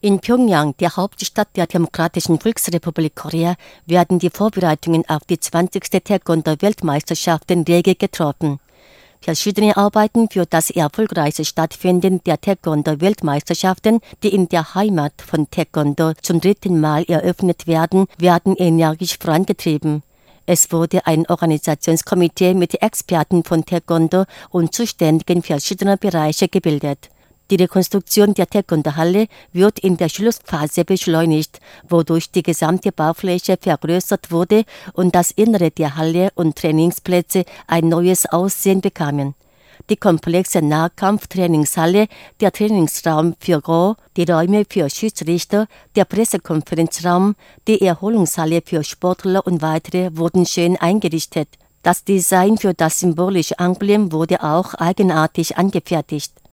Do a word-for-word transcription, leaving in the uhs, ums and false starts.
In Pjöngjang, der Hauptstadt der Demokratischen Volksrepublik Korea, werden die Vorbereitungen auf die zwanzigste Taekwondo-Weltmeisterschaften rege getroffen. Verschiedene Arbeiten für das erfolgreiche Stattfinden der Taekwondo-Weltmeisterschaften, die in der Heimat von Taekwondo zum dritten Mal eröffnet werden, werden energisch vorangetrieben. Es wurde ein Organisationskomitee mit Experten von Taekwondo und Zuständigen verschiedener Bereiche gebildet. Die Rekonstruktion der Taekwondo-Halle wird in der Schlussphase beschleunigt, wodurch die gesamte Baufläche vergrößert wurde und das Innere der Halle und Trainingsplätze ein neues Aussehen bekamen. Die komplexe Nahkampftrainingshalle, der Trainingsraum für Go, die Räume für Schiedsrichter, der Pressekonferenzraum, die Erholungshalle für Sportler und weitere wurden schön eingerichtet. Das Design für das symbolische Emblem wurde auch eigenartig angefertigt.